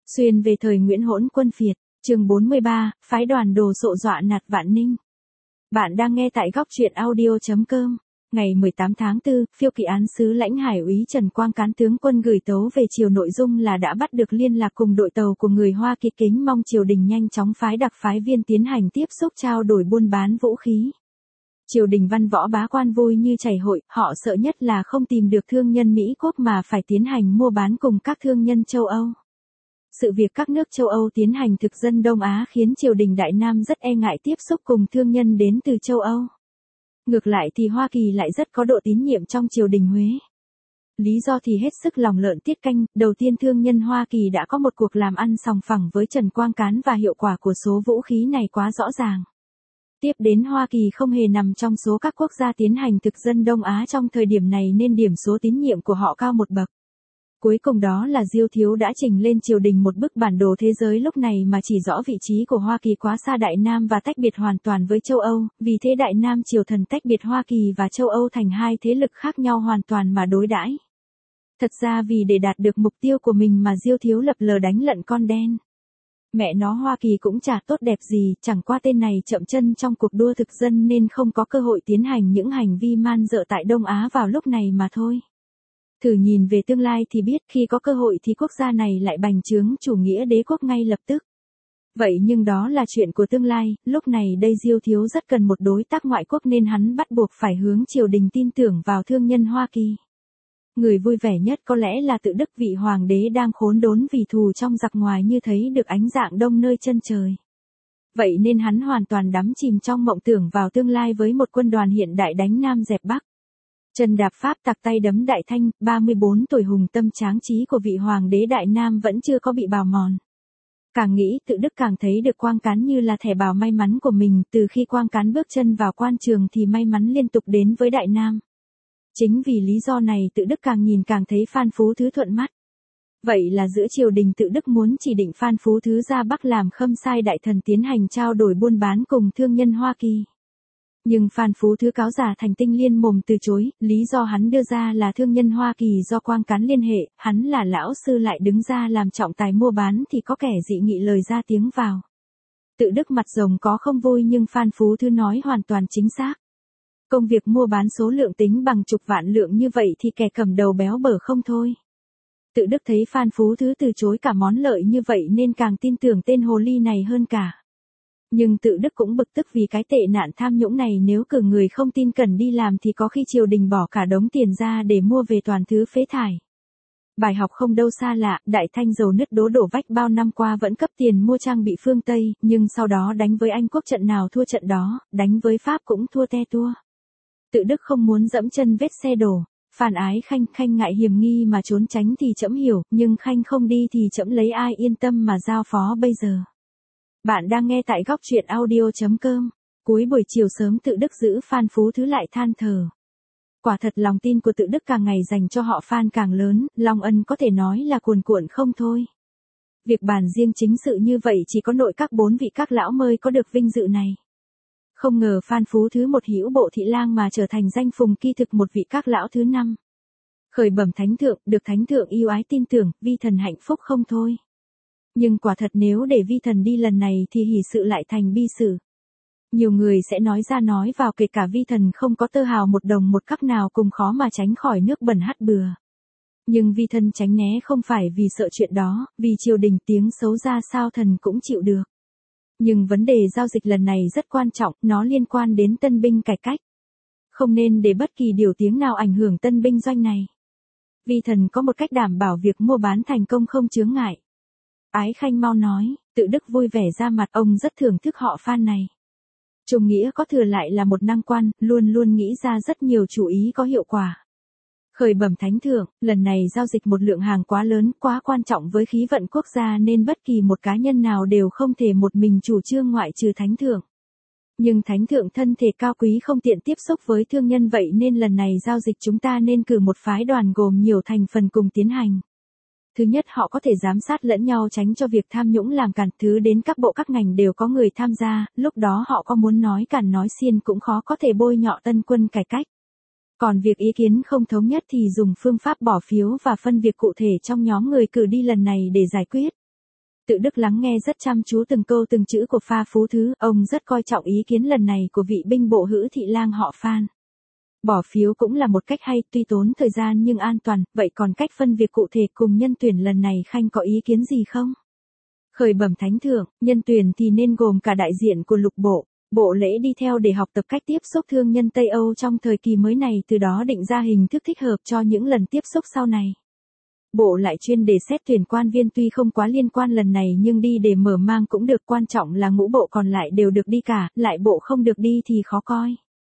Xuyên về thời Nguyễn Hỗn Quân Phiệt, chương 43, phái đoàn đồ sộ dọa nạt Vạn Ninh. Bạn đang nghe tại góc truyện audio.com. Ngày 18 tháng 4, phiêu kỵ án sứ lãnh Hải úy Trần Quang Cán tướng quân gửi tấu về triều nội dung là đã bắt được liên lạc cùng đội tàu của người Hoa Kỳ, kính mong triều đình nhanh chóng phái đặc phái viên tiến hành tiếp xúc trao đổi buôn bán vũ khí. Triều đình văn võ bá quan vui như chảy hội, họ sợ nhất là không tìm được thương nhân Mỹ Quốc mà phải tiến hành mua bán cùng các thương nhân châu Âu. Sự việc các nước châu Âu tiến hành thực dân Đông Á khiến triều đình Đại Nam rất e ngại tiếp xúc cùng thương nhân đến từ châu Âu. Ngược lại thì Hoa Kỳ lại rất có độ tín nhiệm trong triều đình Huế. Lý do thì hết sức lòng lợn tiết canh, đầu tiên thương nhân Hoa Kỳ đã có một cuộc làm ăn sòng phẳng với Trần Quang Cán và hiệu quả của số vũ khí này quá rõ ràng. Tiếp đến Hoa Kỳ không hề nằm trong số các quốc gia tiến hành thực dân Đông Á trong thời điểm này nên điểm số tín nhiệm của họ cao một bậc. Cuối cùng đó là Diêu Thiếu đã trình lên triều đình một bức bản đồ thế giới lúc này mà chỉ rõ vị trí của Hoa Kỳ quá xa Đại Nam và tách biệt hoàn toàn với châu Âu, vì thế Đại Nam triều thần tách biệt Hoa Kỳ và châu Âu thành hai thế lực khác nhau hoàn toàn mà đối đãi. Thật ra vì để đạt được mục tiêu của mình mà Diêu Thiếu lập lờ đánh lận con đen. Mẹ nó Hoa Kỳ cũng chả tốt đẹp gì, chẳng qua tên này chậm chân trong cuộc đua thực dân nên không có cơ hội tiến hành những hành vi man dợ tại Đông Á vào lúc này mà thôi. Thử nhìn về tương lai thì biết khi có cơ hội thì quốc gia này lại bành trướng chủ nghĩa đế quốc ngay lập tức. Vậy nhưng đó là chuyện của tương lai, lúc này đây Diêu Thiếu rất cần một đối tác ngoại quốc nên hắn bắt buộc phải hướng triều đình tin tưởng vào thương nhân Hoa Kỳ. Người vui vẻ nhất có lẽ là tự Đức, vị hoàng đế đang khốn đốn vì thù trong giặc ngoài như thấy được ánh dạng đông nơi chân trời. Vậy nên hắn hoàn toàn đắm chìm trong mộng tưởng vào tương lai với một quân đoàn hiện đại đánh Nam dẹp Bắc. Chân đạp Pháp tặc tay đấm Đại Thanh, 34 tuổi hùng tâm tráng trí của vị hoàng đế Đại Nam vẫn chưa có bị bào mòn. Càng nghĩ tự Đức càng thấy được Quang Cán như là thẻ bào may mắn của mình, từ khi Quang Cán bước chân vào quan trường thì may mắn liên tục đến với Đại Nam. Chính vì lý do này tự Đức càng nhìn càng thấy Phan Phú Thứ thuận mắt. Vậy là giữa triều đình tự Đức muốn chỉ định Phan Phú Thứ ra Bắc làm khâm sai đại thần tiến hành trao đổi buôn bán cùng thương nhân Hoa Kỳ. Nhưng Phan Phú Thứ cáo giả thành tinh liên mồm từ chối, lý do hắn đưa ra là thương nhân Hoa Kỳ do Quang Cán liên hệ, hắn là lão sư lại đứng ra làm trọng tài mua bán thì có kẻ dị nghị lời ra tiếng vào. Tự Đức mặt rồng có không vui nhưng Phan Phú Thứ nói hoàn toàn chính xác. Công việc mua bán số lượng tính bằng chục vạn lượng như vậy thì kẻ cầm đầu béo bở không thôi. Tự Đức thấy Phan Phú Thứ từ chối cả món lợi như vậy nên càng tin tưởng tên hồ ly này hơn cả. Nhưng tự Đức cũng bực tức vì cái tệ nạn tham nhũng này, nếu cử người không tin cẩn đi làm thì có khi triều đình bỏ cả đống tiền ra để mua về toàn thứ phế thải. Bài học không đâu xa lạ, Đại Thanh dầu nứt đổ vách bao năm qua vẫn cấp tiền mua trang bị phương Tây, nhưng sau đó đánh với Anh quốc trận nào thua trận đó, đánh với Pháp cũng thua te tua. Tự Đức không muốn dẫm chân vết xe đổ. Phan Ái Khanh ngại hiểm nghi mà trốn tránh thì trẫm hiểu, nhưng Khanh không đi thì trẫm lấy ai yên tâm mà giao phó bây giờ. Bạn đang nghe tại góc truyện audio.com. Cuối buổi chiều sớm tự Đức giữ Phan Phú Thứ lại than thở. Quả thật lòng tin của tự Đức càng ngày dành cho họ Phan càng lớn, long ân có thể nói là cuồn cuộn không thôi. Việc bàn riêng chính sự như vậy chỉ có nội các 4 vị các lão mới có được vinh dự này. Không ngờ Phan Phú Thứ một hữu bộ thị lang mà trở thành danh phùng kỳ thực một vị các lão thứ 5. Khởi bẩm thánh thượng, được thánh thượng yêu ái tin tưởng, vi thần hạnh phúc không thôi. Nhưng quả thật nếu để vi thần đi lần này thì hỷ sự lại thành bi sự. Nhiều người sẽ nói ra nói vào kể cả vi thần không có tơ hào một đồng một cắc nào cùng khó mà tránh khỏi nước bẩn hắt bừa. Nhưng vi thần tránh né không phải vì sợ chuyện đó, vì triều đình tiếng xấu ra sao thần cũng chịu được. Nhưng vấn đề giao dịch lần này rất quan trọng, nó liên quan đến tân binh cải cách. Không nên để bất kỳ điều tiếng nào ảnh hưởng tân binh doanh này. Vi thần có một cách đảm bảo việc mua bán thành công không chướng ngại. Ái Khanh mau nói, tự Đức vui vẻ ra mặt, ông rất thưởng thức họ Phan này. Trung nghĩa có thừa lại là một năng quan, luôn nghĩ ra rất nhiều chủ ý có hiệu quả. Khởi bẩm thánh thượng, lần này giao dịch một lượng hàng quá lớn, quá quan trọng với khí vận quốc gia nên bất kỳ một cá nhân nào đều không thể một mình chủ trương ngoại trừ thánh thượng. Nhưng thánh thượng thân thể cao quý không tiện tiếp xúc với thương nhân vậy nên lần này giao dịch chúng ta nên cử một phái đoàn gồm nhiều thành phần cùng tiến hành. Thứ nhất họ có thể giám sát lẫn nhau tránh cho việc tham nhũng làm cản, thứ đến các bộ các ngành đều có người tham gia, lúc đó họ có muốn nói cản nói xiên cũng khó có thể bôi nhọ tân quân cải cách. Còn việc ý kiến không thống nhất thì dùng phương pháp bỏ phiếu và phân việc cụ thể trong nhóm người cử đi lần này để giải quyết. Tự Đức lắng nghe rất chăm chú từng câu từng chữ của Pha Phú Thứ, ông rất coi trọng ý kiến lần này của vị binh bộ Hữ Thị Lang họ Phan. Bỏ phiếu cũng là một cách hay, tuy tốn thời gian nhưng an toàn, vậy còn cách phân việc cụ thể cùng nhân tuyển lần này Khanh có ý kiến gì không? Khởi bẩm thánh thượng, nhân tuyển thì nên gồm cả đại diện của lục bộ, bộ lễ đi theo để học tập cách tiếp xúc thương nhân Tây Âu trong thời kỳ mới này, từ đó định ra hình thức thích hợp cho những lần tiếp xúc sau này. Bộ lại chuyên để xét tuyển quan viên tuy không quá liên quan lần này nhưng đi để mở mang cũng được, quan trọng là ngũ bộ còn lại đều được đi cả, lại bộ không được đi thì khó coi.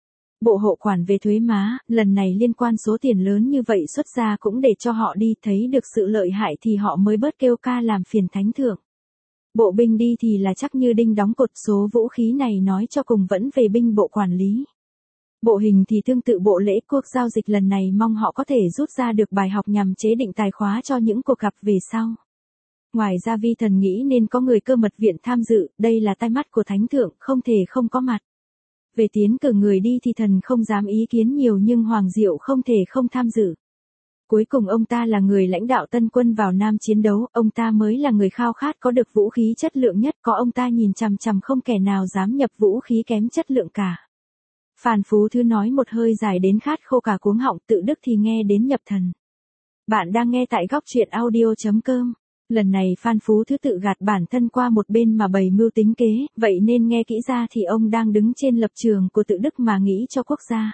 Bộ hộ quản về thuế má, lần này liên quan số tiền lớn như vậy xuất ra cũng để cho họ đi, thấy được sự lợi hại thì họ mới bớt kêu ca làm phiền thánh thượng. Bộ binh đi thì là chắc như đinh đóng cột, số vũ khí này nói cho cùng vẫn về binh bộ quản lý. Bộ hình thì tương tự bộ lễ cuộc giao dịch lần này, mong họ có thể rút ra được bài học nhằm chế định tài khóa cho những cuộc gặp về sau. Ngoài ra vi thần nghĩ nên có người cơ mật viện tham dự, đây là tai mắt của thánh thượng, không thể không có mặt. Về tiến cử người đi thì thần không dám ý kiến nhiều nhưng Hoàng Diệu không thể không tham dự. Cuối cùng ông ta là người lãnh đạo tân quân vào Nam chiến đấu, ông ta mới là người khao khát có được vũ khí chất lượng nhất, có ông ta nhìn chằm chằm không kẻ nào dám nhập vũ khí kém chất lượng cả. Phan Phú Thứ nói một hơi dài đến khát khô cả cuống họng, Tự Đức thì nghe đến nhập thần. Bạn đang nghe tại góc truyện audio.com. Lần này Phan Phú Thứ tự gạt bản thân qua một bên mà bày mưu tính kế, vậy nên nghe kỹ ra thì ông đang đứng trên lập trường của Tự Đức mà nghĩ cho quốc gia.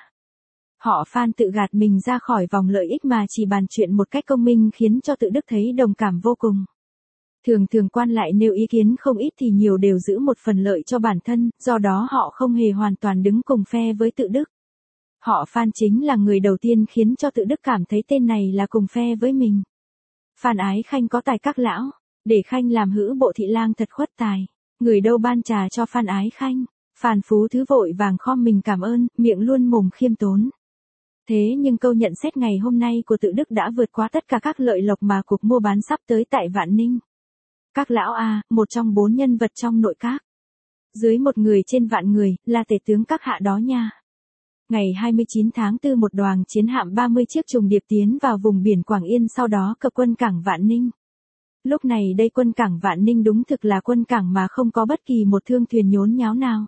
Họ Phan tự gạt mình ra khỏi vòng lợi ích mà chỉ bàn chuyện một cách công minh khiến cho Tự Đức thấy đồng cảm vô cùng. Thường quan lại nêu ý kiến không ít thì nhiều đều giữ một phần lợi cho bản thân, do đó họ không hề hoàn toàn đứng cùng phe với Tự Đức. Họ Phan chính là người đầu tiên khiến cho Tự Đức cảm thấy tên này là cùng phe với mình. Phan Ái Khanh có tài các lão, để Khanh làm Hữ Bộ Thị Lang thật khuất tài. Người đâu ban trà cho Phan Ái Khanh. Phan Phú Thứ vội vàng khom mình cảm ơn, miệng luôn mồm khiêm tốn. Thế nhưng câu nhận xét ngày hôm nay của Tự Đức đã vượt quá tất cả các lợi lộc mà cuộc mua bán sắp tới tại Vạn Ninh. Các lão một trong 4 nhân vật trong nội các. Dưới một người trên vạn người, là tể tướng các hạ đó nha. Ngày 29 tháng 4 một đoàn chiến hạm 30 chiếc trùng điệp tiến vào vùng biển Quảng Yên, sau đó cập quân cảng Vạn Ninh. Lúc này đây quân cảng Vạn Ninh đúng thực là quân cảng mà không có bất kỳ một thương thuyền nhốn nháo nào.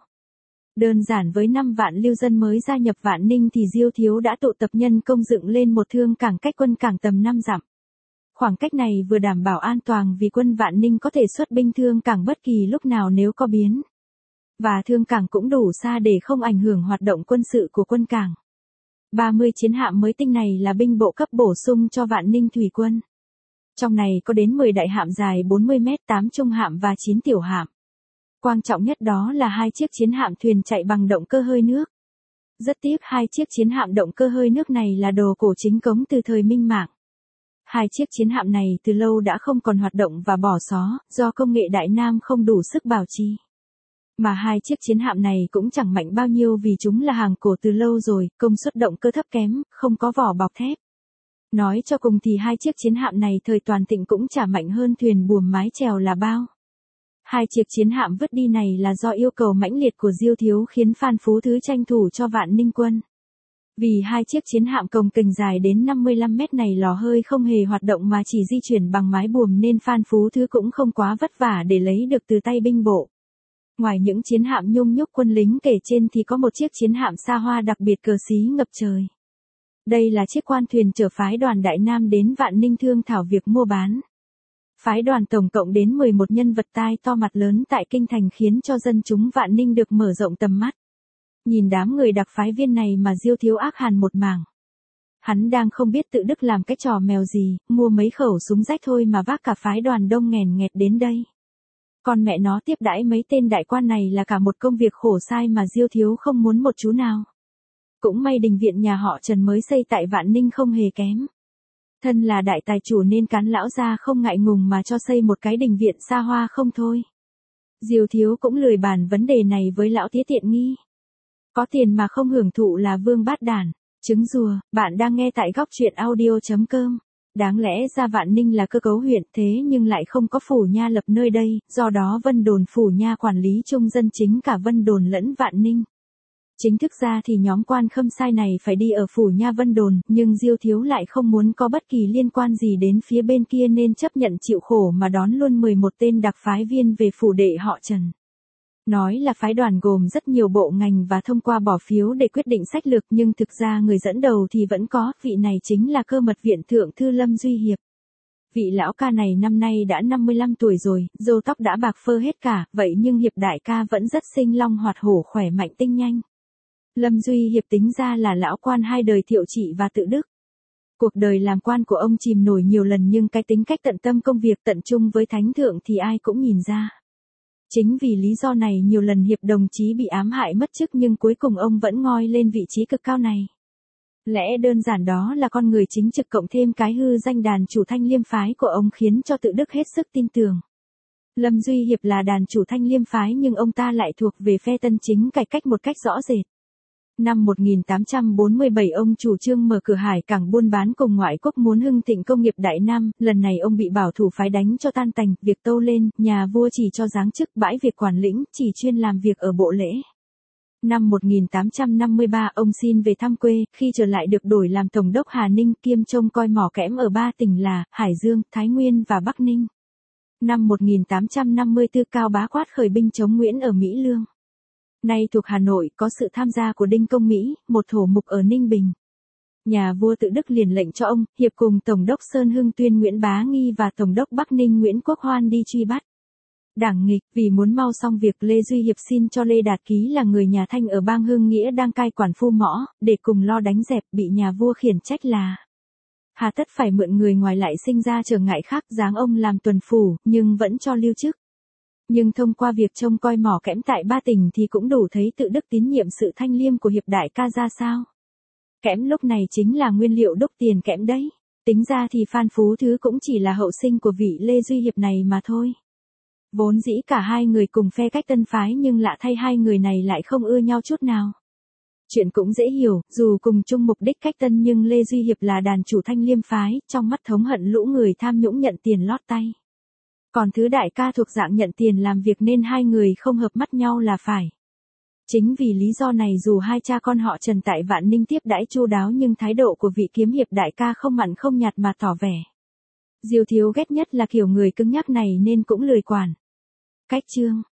Đơn giản với 5 vạn lưu dân mới gia nhập Vạn Ninh thì Diêu Thiếu đã tụ tập nhân công dựng lên một thương cảng cách quân cảng tầm 5 dặm. Khoảng cách này vừa đảm bảo an toàn vì quân Vạn Ninh có thể xuất binh thương cảng bất kỳ lúc nào nếu có biến. Và thương cảng cũng đủ xa để không ảnh hưởng hoạt động quân sự của quân cảng. 30 chiến hạm mới tinh này là binh bộ cấp bổ sung cho Vạn Ninh thủy quân. Trong này có đến 10 đại hạm dài 40 mét, 8 trung hạm và 9 tiểu hạm. Quan trọng nhất đó là 2 chiếc chiến hạm thuyền chạy bằng động cơ hơi nước. Rất tiếc 2 chiếc chiến hạm động cơ hơi nước này là đồ cổ chính cống từ thời Minh Mạng. 2 chiếc chiến hạm này từ lâu đã không còn hoạt động và bỏ xó, do công nghệ Đại Nam không đủ sức bảo trì. Mà 2 chiếc chiến hạm này cũng chẳng mạnh bao nhiêu vì chúng là hàng cổ từ lâu rồi, công suất động cơ thấp kém, không có vỏ bọc thép. Nói cho cùng thì 2 chiếc chiến hạm này thời toàn thịnh cũng chả mạnh hơn thuyền buồm mái chèo là bao. 2 chiếc chiến hạm vứt đi này là do yêu cầu mãnh liệt của Diêu Thiếu khiến Phan Phú Thứ tranh thủ cho Vạn Ninh quân. Vì 2 chiếc chiến hạm cồng kềnh dài đến 55 mét này lò hơi không hề hoạt động mà chỉ di chuyển bằng mái buồm nên Phan Phú Thứ cũng không quá vất vả để lấy được từ tay binh bộ. Ngoài những chiến hạm nhung nhúc quân lính kể trên thì có một chiếc chiến hạm xa hoa đặc biệt cờ xí ngập trời. Đây là chiếc quan thuyền chở phái đoàn Đại Nam đến Vạn Ninh thương thảo việc mua bán. Phái đoàn tổng cộng đến 11 nhân vật tai to mặt lớn tại kinh thành khiến cho dân chúng Vạn Ninh được mở rộng tầm mắt. Nhìn đám người đặc phái viên này mà Diêu Thiếu ác hàn một mảng. Hắn đang không biết Tự Đức làm cái trò mèo gì, mua mấy khẩu súng rách thôi mà vác cả phái đoàn đông nghèn nghẹt đến đây. Con mẹ nó tiếp đãi mấy tên đại quan này là cả một công việc khổ sai mà Diêu Thiếu không muốn một chú nào. Cũng may đình viện nhà họ Trần mới xây tại Vạn Ninh không hề kém. Thân là đại tài chủ nên Cán lão gia không ngại ngùng mà cho xây một cái đình viện xa hoa không thôi. Diêu Thiếu cũng lười bàn vấn đề này với lão tía tiện nghi. Có tiền mà không hưởng thụ là vương bát đản. Trứng rùa, bạn đang nghe tại góc truyện audio.com. Đáng lẽ ra Vạn Ninh là cơ cấu huyện thế nhưng lại không có phủ nha lập nơi đây, do đó Vân Đồn phủ nha quản lý chung dân chính cả Vân Đồn lẫn Vạn Ninh. Chính thức ra thì nhóm quan khâm sai này phải đi ở phủ Nha Vân Đồn, nhưng Diêu Thiếu lại không muốn có bất kỳ liên quan gì đến phía bên kia nên chấp nhận chịu khổ mà đón luôn 11 tên đặc phái viên về phủ đệ họ Trần. Nói là phái đoàn gồm rất nhiều bộ ngành và thông qua bỏ phiếu để quyết định sách lược, nhưng thực ra người dẫn đầu thì vẫn có, vị này chính là Cơ Mật Viện Thượng thư Lâm Duy Hiệp. Vị lão ca này năm nay đã 55 tuổi rồi, râu tóc đã bạc phơ hết cả, vậy nhưng Hiệp đại ca vẫn rất sinh long hoạt hổ, khỏe mạnh tinh nhanh. Lâm Duy Hiệp tính ra là lão quan hai đời Thiệu Trị và Tự Đức. Cuộc đời làm quan của ông chìm nổi nhiều lần nhưng cái tính cách tận tâm công việc tận trung với thánh thượng thì ai cũng nhìn ra. Chính vì lý do này nhiều lần Hiệp đồng chí bị ám hại mất chức nhưng cuối cùng ông vẫn ngoi lên vị trí cực cao này. Lẽ đơn giản đó là con người chính trực cộng thêm cái hư danh đàn chủ Thanh Liêm phái của ông khiến cho Tự Đức hết sức tin tưởng. Lâm Duy Hiệp là đàn chủ Thanh Liêm phái nhưng ông ta lại thuộc về phe Tân Chính cải cách một cách rõ rệt. Năm 1847 ông chủ trương mở cửa hải cảng buôn bán cùng ngoại quốc muốn hưng thịnh công nghiệp Đại Nam, lần này ông bị bảo thủ phái đánh cho tan tành, việc tâu lên, nhà vua chỉ cho giáng chức bãi việc quản lĩnh, chỉ chuyên làm việc ở bộ lễ. Năm 1853 ông xin về thăm quê, khi trở lại được đổi làm Tổng đốc Hà Ninh kiêm trông coi mỏ kẽm ở ba tỉnh là Hải Dương, Thái Nguyên và Bắc Ninh. Năm 1854 Cao Bá Quát khởi binh chống Nguyễn ở Mỹ Lương. Nay thuộc Hà Nội có sự tham gia của Đinh Công Mỹ, một thổ mục ở Ninh Bình. Nhà vua Tự Đức liền lệnh cho ông, Hiệp cùng Tổng đốc Sơn Hưng Tuyên Nguyễn Bá Nghi và Tổng đốc Bắc Ninh Nguyễn Quốc Hoan đi truy bắt. Đảng nghịch, vì muốn mau xong việc Lê Duy Hiệp xin cho Lê Đạt Ký là người nhà Thanh ở bang Hưng Nghĩa đang cai quản phu mõ, để cùng lo đánh dẹp, bị nhà vua khiển trách là hà tất phải mượn người ngoài lại sinh ra trở ngại khác, giáng ông làm tuần phủ, nhưng vẫn cho lưu chức. Nhưng thông qua việc trông coi mỏ kẽm tại ba tỉnh thì cũng đủ thấy Tự Đức tín nhiệm sự thanh liêm của Hiệp đại ca ra sao. Kẽm lúc này chính là nguyên liệu đúc tiền kẽm đấy. Tính ra thì Phan Phú Thứ cũng chỉ là hậu sinh của vị Lê Duy Hiệp này mà thôi. Vốn dĩ cả hai người cùng phe cách tân phái nhưng lạ thay hai người này lại không ưa nhau chút nào. Chuyện cũng dễ hiểu, dù cùng chung mục đích cách tân nhưng Lê Duy Hiệp là đàn chủ Thanh Liêm phái, trong mắt thống hận lũ người tham nhũng nhận tiền lót tay. Còn Thứ đại ca thuộc dạng nhận tiền làm việc nên hai người không hợp mắt nhau là phải. Chính vì lý do này dù hai cha con họ Trần tại Vạn Ninh tiếp đãi chu đáo nhưng thái độ của vị kiếm hiệp đại ca không mặn không nhạt mà tỏ vẻ. Diêu Thiếu ghét nhất là kiểu người cứng nhắc này nên cũng lười quản. Cách chương